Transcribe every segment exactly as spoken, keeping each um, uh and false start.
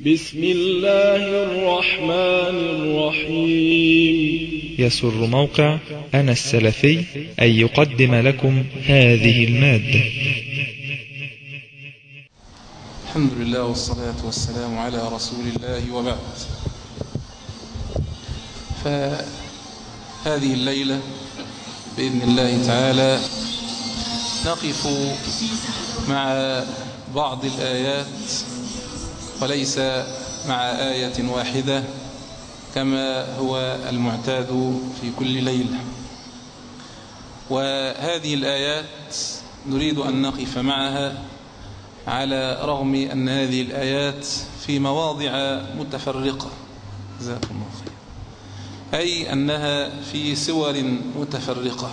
بسم الله الرحمن الرحيم. يسر موقع أنا السلفي أن يقدم لكم هذه المادة. الحمد لله والصلاة والسلام على رسول الله، وبعد. فهذه الليلة بإذن الله تعالى نقف مع بعض الآيات، وليس مع آية واحدة كما هو المعتاد في كل ليلة. وهذه الآيات نريد أن نقف معها على رغم أن هذه الآيات في مواضع متفرقة، جزاكم الله خير، أي أنها في سور متفرقة.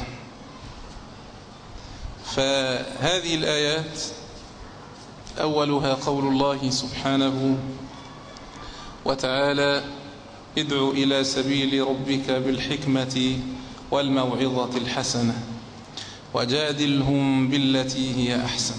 فهذه الآيات أولها قول الله سبحانه وتعالى: ادع إلى سبيل ربك بالحكمة والموعظة الحسنة وجادلهم بالتي هي أحسن.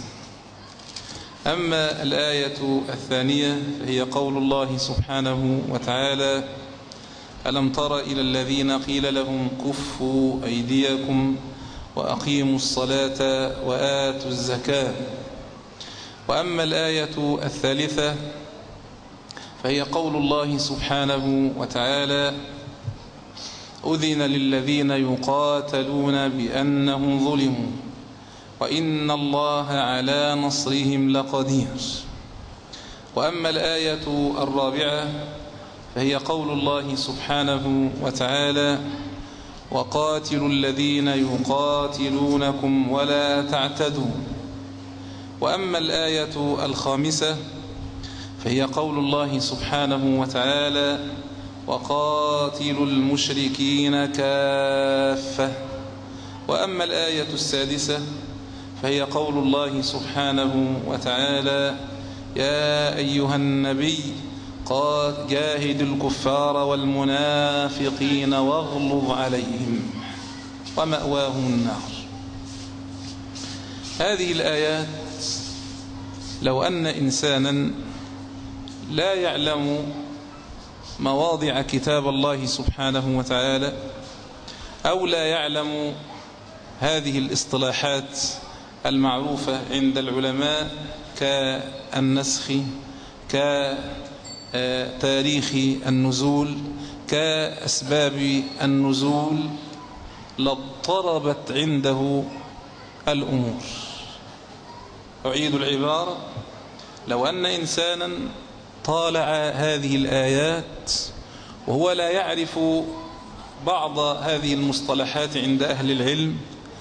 أما الآية الثانية فهي قول الله سبحانه وتعالى: ألم تر إلى الذين قيل لهم كفوا أيديكم وأقيموا الصلاة وآتوا الزكاة. وأما الآية الثالثة فهي قول الله سبحانه وتعالى: أذن للذين يقاتلون بأنهم ظلموا وإن الله على نصرهم لقدير. وأما الآية الرابعة فهي قول الله سبحانه وتعالى: وقاتلوا الذين يقاتلونكم ولا تعتدوا. وأما الآية الخامسة فهي قول الله سبحانه وتعالى: وقاتلوا المشركين كافة. وأما الآية السادسة فهي قول الله سبحانه وتعالى: يا أيها النبي جاهد الكفار والمنافقين واغلظ عليهم ومأواهم النار. هذه الآيات لو أن إنسانا لا يعلم مواضع كتاب الله سبحانه وتعالى، أو لا يعلم هذه الاصطلاحات المعروفة عند العلماء كالنسخ، كتاريخ النزول، كأسباب النزول، لاضطربت عنده الأمور. أعيد العبارة: لو أن إنسانا طالع هذه الآيات وهو لا يعرف بعض هذه المصطلحات عند أهل العلم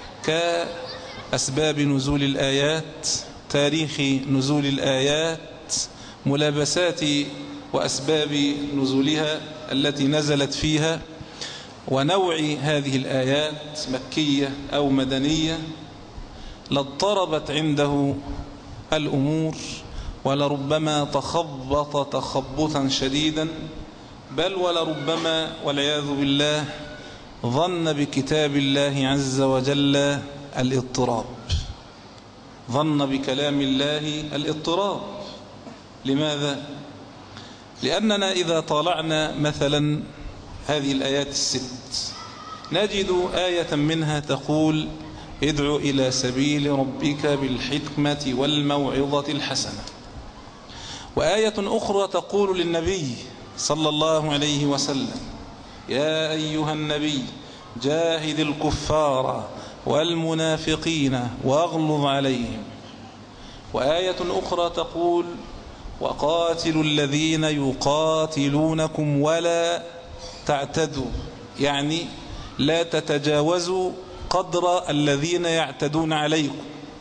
كأسباب نزول الآيات، تاريخ نزول الآيات، ملابسات وأسباب نزولها التي نزلت فيها، ونوع هذه الآيات مكية أو مدنية، لاضطربت عنده الأمور، ولربما تخبط تخبطا شديدا، بل ولربما والعياذ بالله ظن بكتاب الله عز وجل الاضطراب، ظن بكلام الله الاضطراب. لماذا؟ لأننا إذا طالعنا مثلا هذه الآيات الست نجد آية منها تقول: ادع إلى سبيل ربك بالحكمة والموعظة الحسنة. وآية أخرى تقول للنبي صلى الله عليه وسلم: يا أيها النبي جاهد الكفار والمنافقين واغلظ عليهم. وآية أخرى تقول: وقاتلوا الذين يقاتلونكم ولا تعتدوا، يعني لا تتجاوزوا قدر الذين يعتدون عليكم.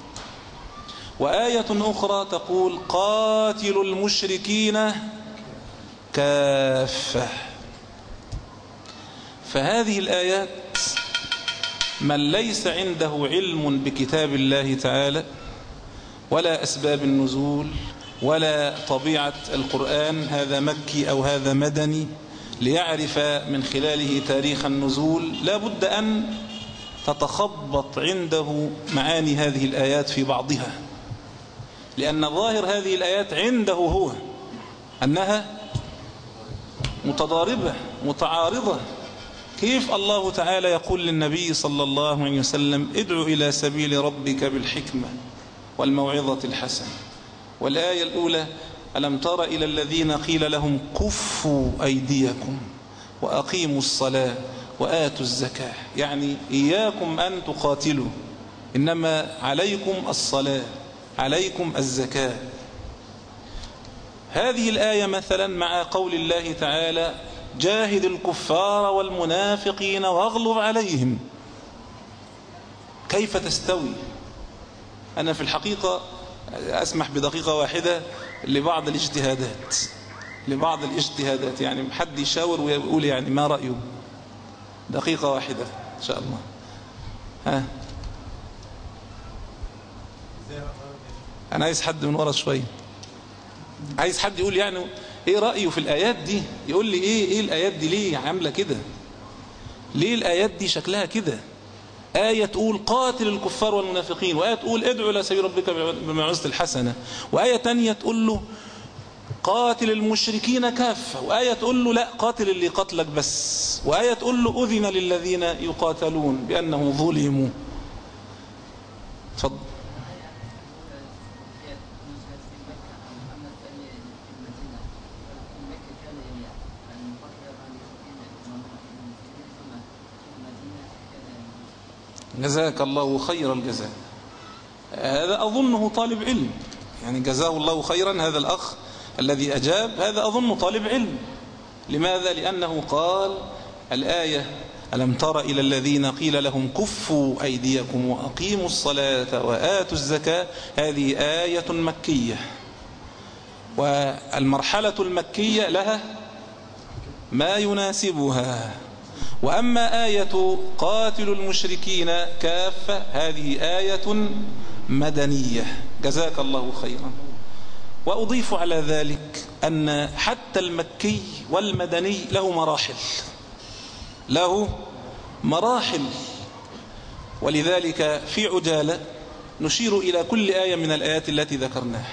وآية أخرى تقول: قاتلوا المشركين كافة. فهذه الآيات من ليس عنده علم بكتاب الله تعالى ولا أسباب النزول ولا طبيعة القرآن، هذا مكي أو هذا مدني، ليعرف من خلاله تاريخ النزول، لا بد أن تتخبط عنده معاني هذه الآيات في بعضها، لأن ظاهر هذه الآيات عنده هو أنها متضاربة متعارضة. كيف الله تعالى يقول للنبي صلى الله عليه وسلم ادع إلى سبيل ربك بالحكمة والموعظة الحسنة، والآية الأولى ألم تر إلى الذين قيل لهم كفوا أيديكم وأقيموا الصلاة وآتوا الزكاة، يعني إياكم أن تقاتلوا، إنما عليكم الصلاة، عليكم الزكاة. هذه الآية مثلا مع قول الله تعالى جاهد الكفار والمنافقين واغلظ عليهم، كيف تستوي؟ أنا في الحقيقة أسمح بدقيقة واحدة لبعض الاجتهادات لبعض الاجتهادات يعني حد يشاور ويقول يعني ما رأيه. دقيقة واحدة إن شاء الله. ها أنا عايز حد من ورا شوية، عايز حد يقول يعني ايه رأيه في الآيات دي، يقول لي ايه ايه الآيات دي ليه عاملة كده، ليه الآيات دي شكلها كده؟ آية تقول قاتل الكفار والمنافقين، وآية تقول ادعو إلى سبيل ربك بالموعظة الحسنة، وآية تانية تقول له قاتل المشركين كافة، وآية تقول له لا قاتل اللي قتلك بس، وآية تقول له أذن للذين يقاتلون بأنهم ظلموا. اتفضل. جزاك الله خير الجزاء. هذا أظنه طالب علم، يعني جزاه الله خيرا هذا الأخ الذي أجاب، هذا أظن طالب علم. لماذا؟ لأنه قال الآية ألم تر إلى الذين قيل لهم كفوا أيديكم وأقيموا الصلاة وآتوا الزكاة، هذه آية مكية، والمرحلة المكية لها ما يناسبها. وأما آية قاتل المشركين كافة هذه آية مدنية. جزاك الله خيرا. وأضيف على ذلك أن حتى المكي والمدني له مراحل له مراحل ولذلك في عجالة نشير إلى كل آية من الآيات التي ذكرناها.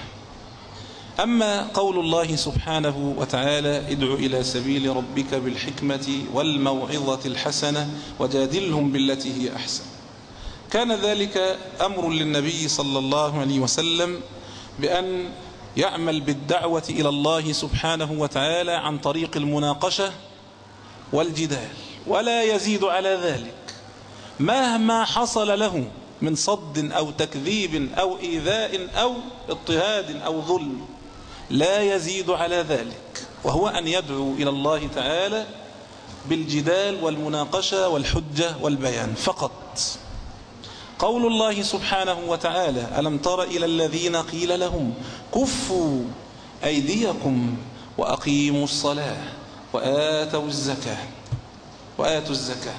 أما قول الله سبحانه وتعالى ادع إلى سبيل ربك بالحكمة والموعظة الحسنة وجادلهم بالتي هي أحسن، كان ذلك أمر للنبي صلى الله عليه وسلم بأن يعمل بالدعوة إلى الله سبحانه وتعالى عن طريق المناقشة والجدال، ولا يزيد على ذلك مهما حصل له من صد أو تكذيب أو إيذاء أو اضطهاد أو ظلم، لا يزيد على ذلك، وهو أن يدعو إلى الله تعالى بالجدال والمناقشة والحجة والبيان فقط. قول الله سبحانه وتعالى ألم تر إلى الذين قيل لهم كفوا أيديكم وأقيموا الصلاة وآتوا الزكاة وآتوا الزكاة،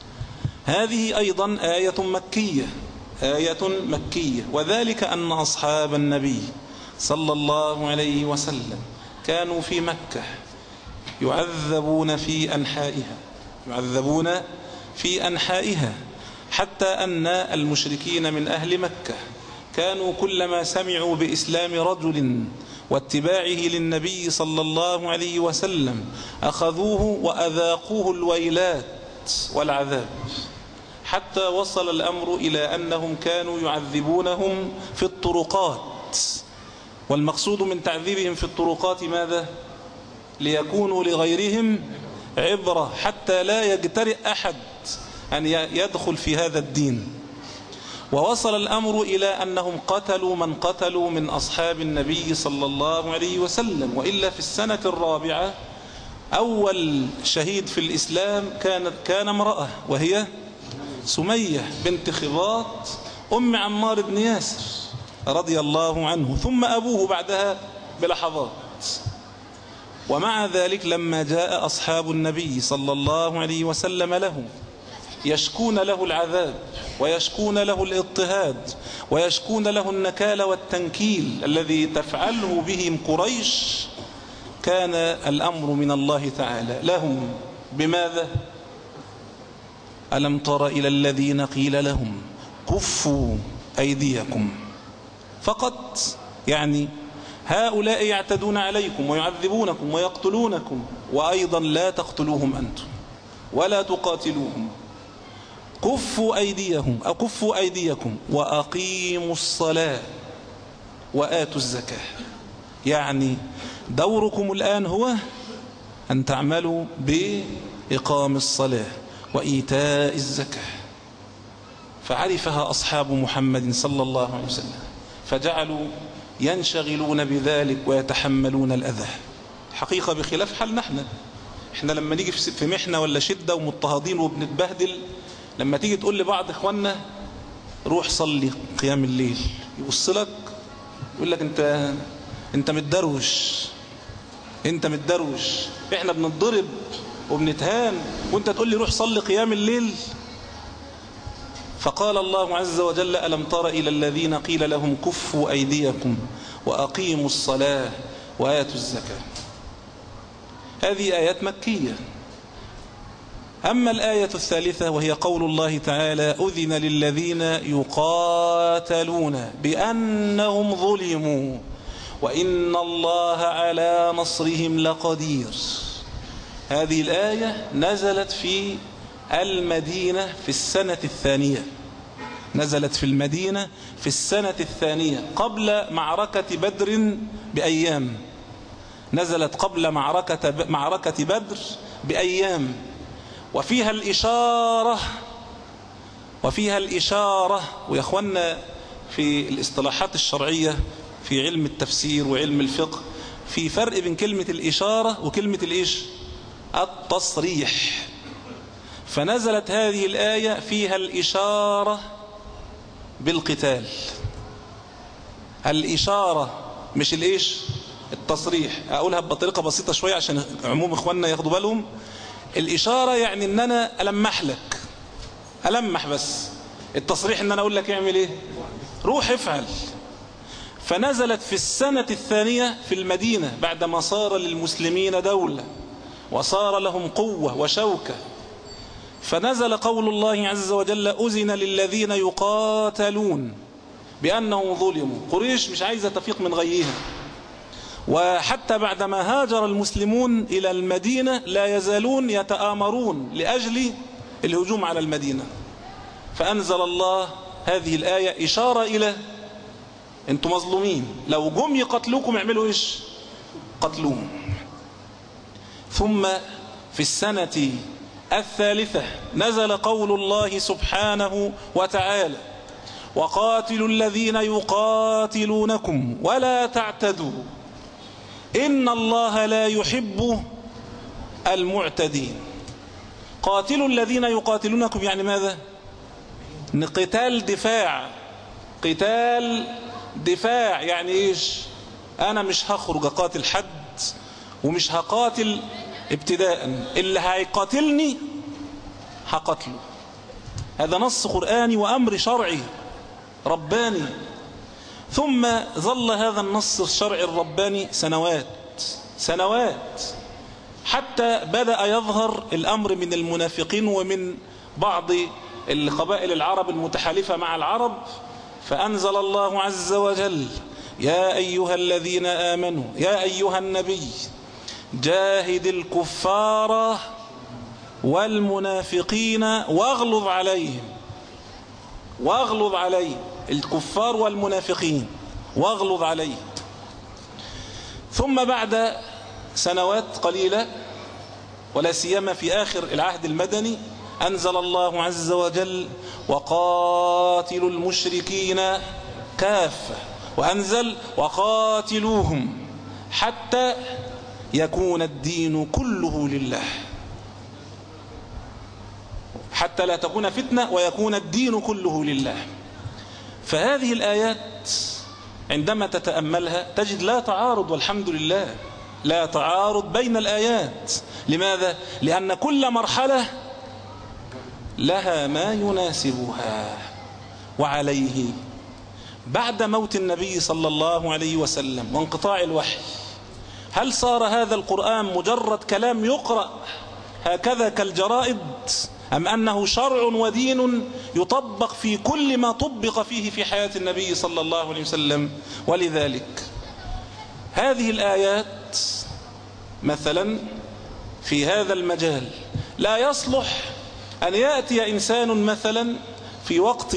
هذه أيضا آية مكية آية مكية وذلك أن أصحاب النبي صلى الله عليه وسلم كانوا في مكة يعذبون في أنحائها يعذبون في أنحائها حتى أن المشركين من أهل مكة كانوا كلما سمعوا بإسلام رجل واتباعه للنبي صلى الله عليه وسلم أخذوه وأذاقوه الويلات والعذاب، حتى وصل الأمر إلى أنهم كانوا يعذبونهم في الطرقات. والمقصود من تعذيبهم في الطرقات ماذا؟ ليكونوا لغيرهم عبرة، حتى لا يجترئ أحد أن يدخل في هذا الدين. ووصل الأمر إلى أنهم قتلوا من قتلوا من أصحاب النبي صلى الله عليه وسلم. وإلا في السنة الرابعة أول شهيد في الإسلام كانت كان امرأة، وهي سمية بنت خباط أم عمار بن ياسر رضي الله عنه، ثم أبوه بعدها بلحظات. ومع ذلك لما جاء أصحاب النبي صلى الله عليه وسلم له يشكون له العذاب ويشكون له الاضطهاد ويشكون له النكال والتنكيل الذي تفعله بهم قريش، كان الأمر من الله تعالى لهم بماذا؟ ألم تر إلى الذين قيل لهم كفوا أيديكم فقط، يعني هؤلاء يعتدون عليكم ويعذبونكم ويقتلونكم، وأيضا لا تقتلوهم أنتم ولا تقاتلوهم. كفوا أيديهم أو كفوا أيديكم وأقيموا الصلاة وآتوا الزكاة. يعني دوركم الآن هو أن تعملوا بإقام الصلاة وإيتاء الزكاة. فعرفها أصحاب محمد صلى الله عليه وسلم فجعلوا ينشغلون بذلك ويتحملون الأذى. حقيقة بخلاف حالنا احنا احنا لما نيجي في محنة ولا شدة ومضطهدين وبنتبهدل، لما تيجي تقول لبعض اخواننا روح صلي قيام الليل، يوصلك يقول لك انت انت متدروش انت متدروش احنا بنتضرب وبنتهان وانت تقول لي روح صلي قيام الليل. فقال الله عز وجل: ألم تر إلى الذين قيل لهم كفوا أيديكم وأقيموا الصلاة وآتوا الزكاة. هذه آيات مكية. أما الآية الثالثة وهي قول الله تعالى: أذن للذين يقاتلون بأنهم ظلموا وإن الله على نصرهم لقدير. هذه الآية نزلت في المدينة في السنة الثانية نزلت في المدينة في السنة الثانية قبل معركة بدر بأيام نزلت قبل معركة معركة بدر بأيام وفيها الإشارة وفيها الإشارة ويا أخوانا في الاصطلاحات الشرعية في علم التفسير وعلم الفقه في فرق بين كلمة الإشارة وكلمة الإيش التصريح. فنزلت هذه الآية فيها الإشارة بالقتال، الإشارة مش الإيش التصريح. أقولها بطريقة بسيطة شوية عشان عموم إخواننا ياخدوا بالهم. الإشارة يعني إن أنا ألمح لك ألمح بس. التصريح إن أنا أقول لك اعمل إيه، روح افعل. فنزلت في السنة الثانية في المدينة بعدما صار للمسلمين دولة وصار لهم قوة وشوكة. فنزل قول الله عز وجل: أذن للذين يقاتلون بأنهم ظلموا. قريش مش عايزة تفيق من غيها، وحتى بعدما هاجر المسلمون إلى المدينة لا يزالون يتآمرون لأجل الهجوم على المدينة. فأنزل الله هذه الآية إشارة إلى أنتم مظلومين، لو جم يقتلوكم اعملوا إيش؟ قتلوهم. ثم في السنة الثالثة نزل قول الله سبحانه وتعالى: وقاتلوا الذين يقاتلونكم ولا تعتدوا إن الله لا يحب المعتدين. قاتلوا الذين يقاتلونكم يعني ماذا؟ قتال دفاع قتال دفاع يعني إيش؟ أنا مش هخرج أقاتل حد ومش هقاتل ابتداء، اللي هيقاتلني هقتله. هذا نص قرآني وأمر شرعي رباني. ثم ظل هذا النص الشرعي الرباني سنوات سنوات حتى بدأ يظهر الأمر من المنافقين ومن بعض القبائل العرب المتحالفة مع العرب. فأنزل الله عز وجل: يا أيها الذين آمنوا يا أيها النبي جاهد الكفار والمنافقين واغلظ عليهم واغلظ عليهم الكفار والمنافقين واغلظ عليهم. ثم بعد سنوات قليلة ولا سيما في آخر العهد المدني أنزل الله عز وجل: وقاتلوا المشركين كافة، وأنزل: وقاتلوهم حتى يكون الدين كله لله، حتى لا تكون فتنة ويكون الدين كله لله. فهذه الآيات عندما تتأملها تجد لا تعارض، والحمد لله لا تعارض بين الآيات. لماذا؟ لأن كل مرحلة لها ما يناسبها. وعليه بعد موت النبي صلى الله عليه وسلم وانقطاع الوحي، هل صار هذا القرآن مجرد كلام يقرأ هكذا كالجرائد، أم أنه شرع ودين يطبق في كل ما طبق فيه في حياة النبي صلى الله عليه وسلم؟ ولذلك هذه الآيات مثلا في هذا المجال لا يصلح أن يأتي إنسان مثلا في وقت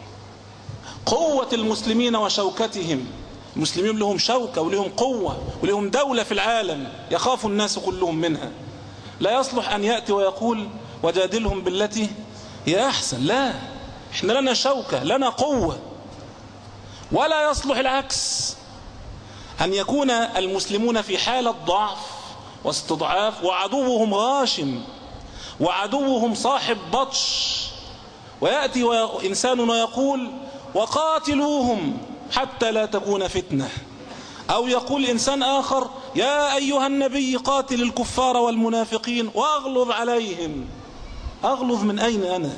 قوة المسلمين وشوكتهم. المسلمين لهم شوكة ولهم قوة ولهم دولة في العالم يخاف الناس كلهم منها. لا يصلح أن يأتي ويقول وجادلهم بالتي هي أحسن. لا، إحنا لنا شوكة، لنا قوة. ولا يصلح العكس، أن يكون المسلمون في حالة ضعف واستضعاف وعدوهم غاشم وعدوهم صاحب بطش، ويأتي إنسان ويقول وقاتلوهم حتى لا تكون فتنة. أو يقول إنسان آخر يا أيها النبي قاتل الكفار والمنافقين واغلظ عليهم. أغلظ من أين أنا؟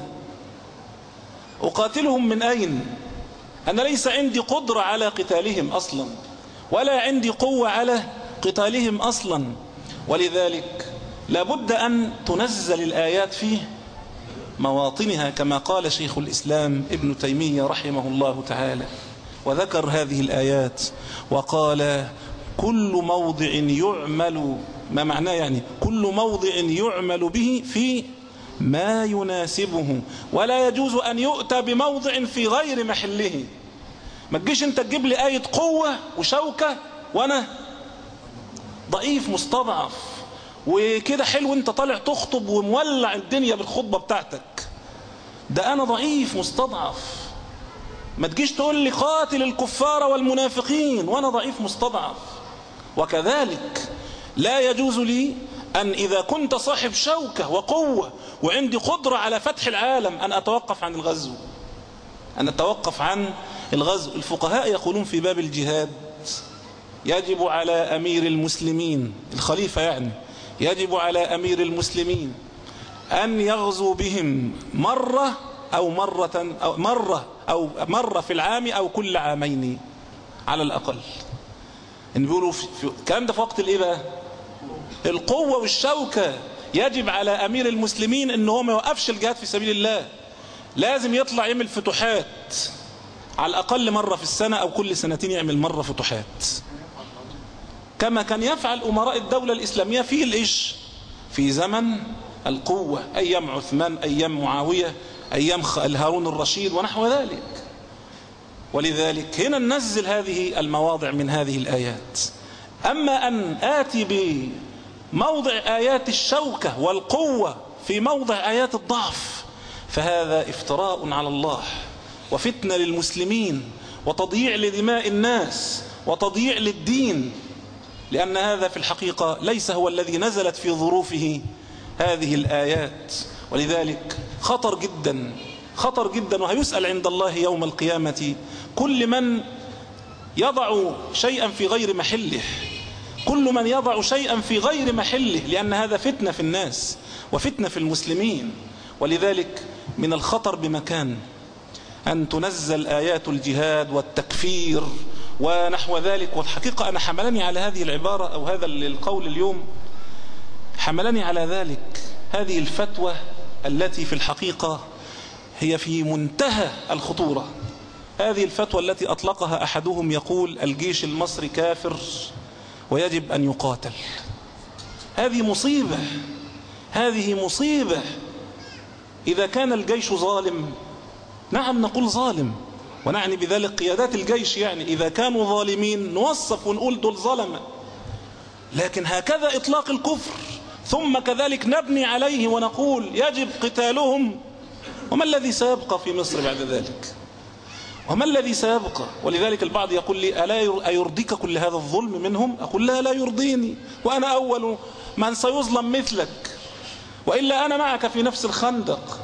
أقاتلهم من أين؟ أنا ليس عندي قدرة على قتالهم أصلا، ولا عندي قوة على قتالهم أصلا. ولذلك لابد أن تنزل الآيات في مواطنها كما قال شيخ الإسلام ابن تيمية رحمه الله تعالى، وذكر هذه الآيات وقال كل موضع يعمل، ما معناه يعني كل موضع يعمل به في ما يناسبه، ولا يجوز أن يؤتى بموضع في غير محله. ما تجيش انت تجيب لي آية قوة وشوكة وأنا ضعيف مستضعف وكده حلو انت طالع تخطب ومولع الدنيا بالخطبة بتاعتك، ده أنا ضعيف مستضعف. ما تجيش تقول لي قاتل الكفار والمنافقين وأنا ضعيف مستضعف. وكذلك لا يجوز لي أن إذا كنت صاحب شوكة وقوة وعندي قدرة على فتح العالم أن أتوقف عن الغزو، أن أتوقف عن الغزو. الفقهاء يقولون في باب الجهاد يجب على أمير المسلمين، الخليفة يعني، يجب على أمير المسلمين أن يغزو بهم مرة أو مرة أو مرة أو مرة في العام أو كل عامين على الأقل. إن بيقولوا في الكلام ده في وقت الإيه بقى؟ القوة والشوكة. يجب على أمير المسلمين إن هو ما يوقفش الجهاد في سبيل الله، لازم يطلع يعمل فتوحات على الأقل مرة في السنة أو كل سنتين يعمل مرة فتوحات، كما كان يفعل أمراء الدولة الإسلامية في الإيش في زمن القوة، أيام عثمان، أيام معاوية، أيام هارون الرشيد ونحو ذلك. ولذلك هنا ننزل هذه المواضع من هذه الآيات. أما أن آتي بموضع آيات الشوكة والقوة في موضع آيات الضعف فهذا افتراء على الله وفتنة للمسلمين وتضييع لدماء الناس وتضييع للدين، لأن هذا في الحقيقة ليس هو الذي نزلت في ظروفه هذه الآيات. ولذلك خطر جدا خطر جدا، وهيسأل عند الله يوم القيامة كل من يضع شيئا في غير محله، كل من يضع شيئا في غير محله، لأن هذا فتنة في الناس وفتنة في المسلمين. ولذلك من الخطر بمكان أن تنزل آيات الجهاد والتكفير ونحو ذلك. والحقيقة أنا حملني على هذه العبارة أو هذا القول اليوم، حملني على ذلك هذه الفتوى التي في الحقيقة هي في منتهى الخطورة. هذه الفتوى التي أطلقها أحدهم يقول الجيش المصري كافر ويجب أن يقاتل. هذه مصيبة، هذه مصيبة. إذا كان الجيش ظالم، نعم نقول ظالم، ونعني بذلك قيادات الجيش، يعني إذا كانوا ظالمين نوصف ونقول دول ظلمة، لكن هكذا إطلاق الكفر ثم كذلك نبني عليه ونقول يجب قتالهم، وما الذي سيبقى في مصر بعد ذلك؟ وما الذي سيبقى؟ ولذلك البعض يقول لي ألا يرضيك كل هذا الظلم منهم؟ أقول لا، لا يرضيني، وأنا أول من سيظلم مثلك، وإلا أنا معك في نفس الخندق.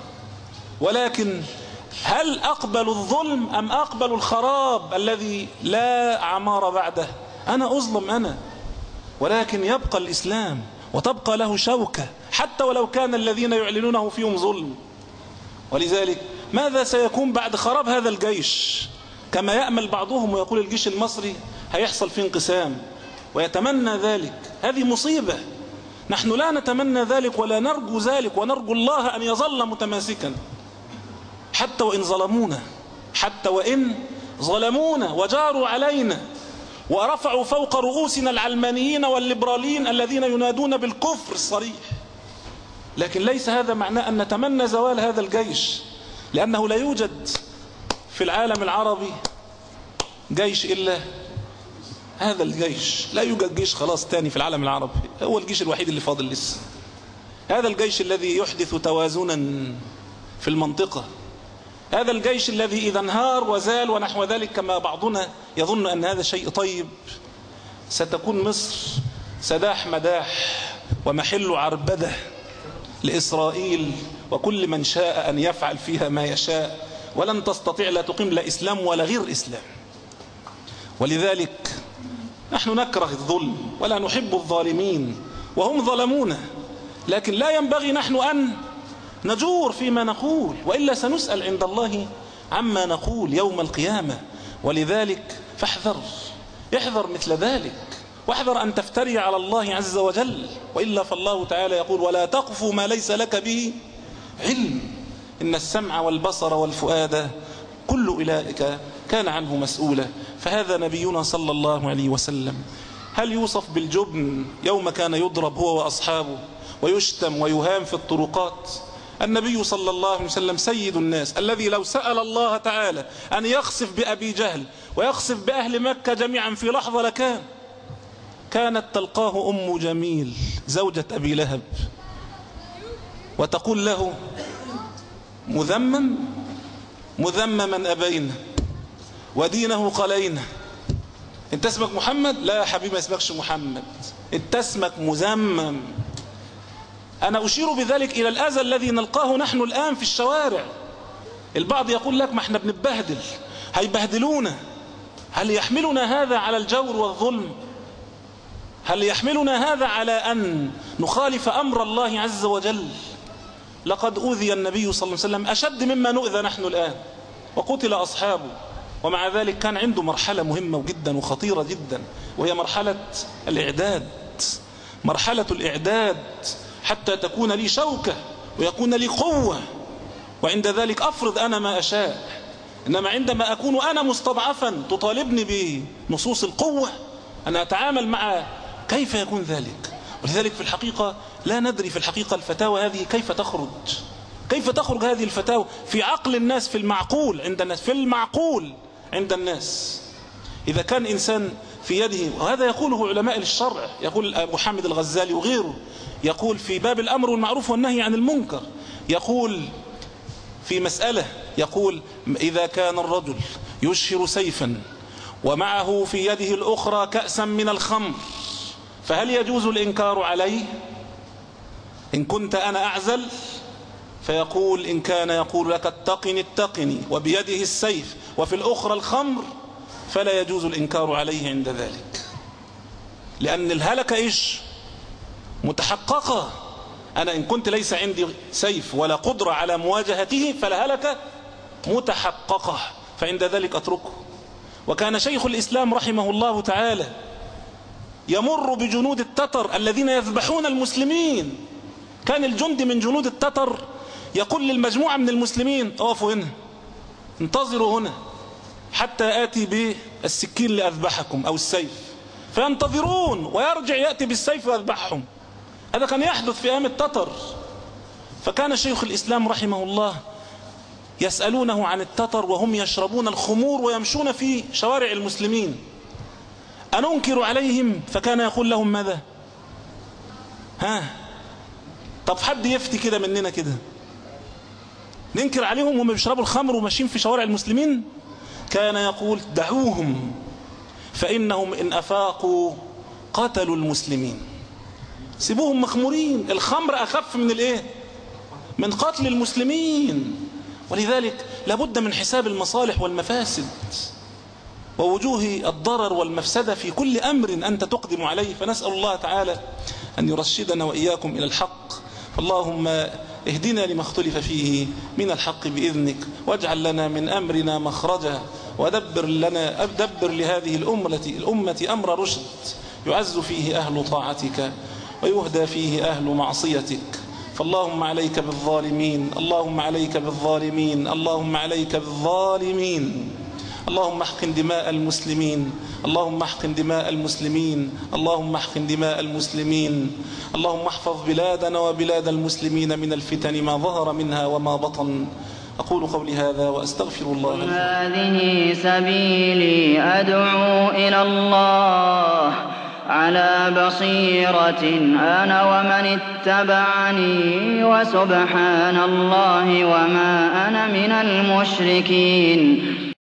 ولكن هل أقبل الظلم أم أقبل الخراب الذي لا عمار بعده؟ أنا أظلم أنا، ولكن يبقى الإسلام وتبقى له شوكة حتى ولو كان الذين يعلنونه فيهم ظلم. ولذلك ماذا سيكون بعد خراب هذا الجيش؟ كما يأمل بعضهم ويقول الجيش المصري هيحصل فيه انقسام ويتمنى ذلك. هذه مصيبة. نحن لا نتمنى ذلك ولا نرجو ذلك، ونرجو الله أن يظل متماسكا حتى وإن ظلمونا، حتى وإن ظلمونا وجاروا علينا ورفعوا فوق رؤوسنا العلمانيين والليبراليين الذين ينادون بالكفر الصريح. لكن ليس هذا معناه أن نتمنى زوال هذا الجيش، لأنه لا يوجد في العالم العربي جيش إلا هذا الجيش. لا يوجد جيش خلاص تاني في العالم العربي، هو الجيش الوحيد اللي فاضل لسه. هذا الجيش الذي يحدث توازنا في المنطقة، هذا الجيش الذي إذا انهار وزال ونحو ذلك كما بعضنا يظن أن هذا شيء طيب، ستكون مصر سداح مداح ومحل عربدة لإسرائيل وكل من شاء أن يفعل فيها ما يشاء، ولن تستطيع لا تقيم لا إسلام ولا غير إسلام. ولذلك نحن نكره الظلم ولا نحب الظالمين، وهم ظلمونا، لكن لا ينبغي نحن أن نجور فيما نقول، وإلا سنسأل عند الله عما نقول يوم القيامة. ولذلك فاحذر، احذر مثل ذلك، واحذر أن تفتري على الله عز وجل، وإلا فالله تعالى يقول: ولا تقف ما ليس لك به علم، إن السمع والبصر والفؤاد كل أولئك كان عنه مسؤولا. فهذا نبينا صلى الله عليه وسلم، هل يوصف بالجبن يوم كان يضرب هو وأصحابه ويشتم ويهام في الطرقات؟ النبي صلى الله عليه وسلم سيد الناس، الذي لو سأل الله تعالى أن يخسف بأبي جهل ويخسف بأهل مكة جميعا في لحظة لكان. كانت تلقاه أم جميل زوجة أبي لهب وتقول له: مذمم مذمما أبينا ودينه قلينا. انت اسمك محمد؟ لا يا حبيبي ما اسمكش محمد، انت اسمك مذمم. أنا أشير بذلك إلى الأذى الذي نلقاه نحن الآن في الشوارع. البعض يقول لك: ما احنا بنبهدل، هيبهدلونا. هل يحملنا هذا على الجور والظلم؟ هل يحملنا هذا على أن نخالف أمر الله عز وجل؟ لقد أوذي النبي صلى الله عليه وسلم أشد مما نؤذى نحن الآن، وقتل أصحابه، ومع ذلك كان عنده مرحلة مهمة جدا وخطيرة جدا، وهي مرحلة الإعداد. مرحلة الإعداد حتى تكون لي شوكة ويكون لي قوة، وعند ذلك أفرض أنا ما أشاء. إنما عندما أكون أنا مستضعفا تطالبني بنصوص القوة، أنا أتعامل مع كيف يكون ذلك. ولذلك في الحقيقة لا ندري في الحقيقة الفتاوى هذه كيف تخرج، كيف تخرج هذه الفتاوى في عقل الناس، في المعقول عند الناس، في المعقول عند الناس. إذا كان إنسان في يده، وهذا يقوله علماء الشرع، يقول أبو حامد الغزالي وغيره، يقول في باب الأمر والمعروف والنهي عن المنكر، يقول في مسألة، يقول: إذا كان الرجل يشهر سيفا ومعه في يده الأخرى كأسا من الخمر، فهل يجوز الإنكار عليه؟ إن كنت أنا أعزل فيقول: إن كان يقول لك اتقني اتقني وبيده السيف وفي الأخرى الخمر، فلا يجوز الإنكار عليه عند ذلك، لأن الهلكة إيش؟ متحققة. أنا إن كنت ليس عندي سيف ولا قدرة على مواجهته فالهلكة متحققة، فعند ذلك أتركه. وكان شيخ الإسلام رحمه الله تعالى يمر بجنود التتر الذين يذبحون المسلمين. كان الجندي من جنود التتر يقول للمجموعة من المسلمين: اقفوا هنا، انتظروا هنا حتى آتي بالسكين لأذبحكم أو السيف، فينتظرون ويرجع يأتي بالسيف ويذبحهم. هذا كان يحدث في أيام التتر. فكان شيخ الإسلام رحمه الله يسألونه عن التتر وهم يشربون الخمور ويمشون في شوارع المسلمين، أننكر عليهم؟ فكان يقول لهم: ماذا؟ ها طب حد يفتي كده مننا كده، ننكر عليهم وهم بيشربوا الخمر وماشيين في شوارع المسلمين؟ كان يقول: دعوهم فإنهم إن أفاقوا قتلوا المسلمين. سيبوهم مخمورين، الخمر أخف من الإيه؟ من قتل المسلمين. ولذلك لابد من حساب المصالح والمفاسد ووجوه الضرر والمفسدة في كل أمر أنت تقدم عليه. فنسأل الله تعالى أن يرشدنا وإياكم إلى الحق. اللهم اهدنا لما اختلف فيه من الحق بإذنك، واجعل لنا من أمرنا مخرجا، ودبر لنا دبر لهذه الأمة الأمة أمر رشد يعز فيه أهل طاعتك ويهدى فيه أهل معصيتك. فاللهم عليك بالظالمين، اللهم عليك بالظالمين، اللهم عليك بالظالمين، اللهم احقن دماء المسلمين اللهم احقن دماء المسلمين اللهم احقن دماء المسلمين اللهم احفظ بلادنا وبلاد المسلمين من الفتن ما ظهر منها وما بطن. أقول قولي هذا وأستغفر الله لي. هذه سبيلي أدعو إلى الله على بصيرة أنا ومن اتبعني وسبحان الله وما أنا من المشركين.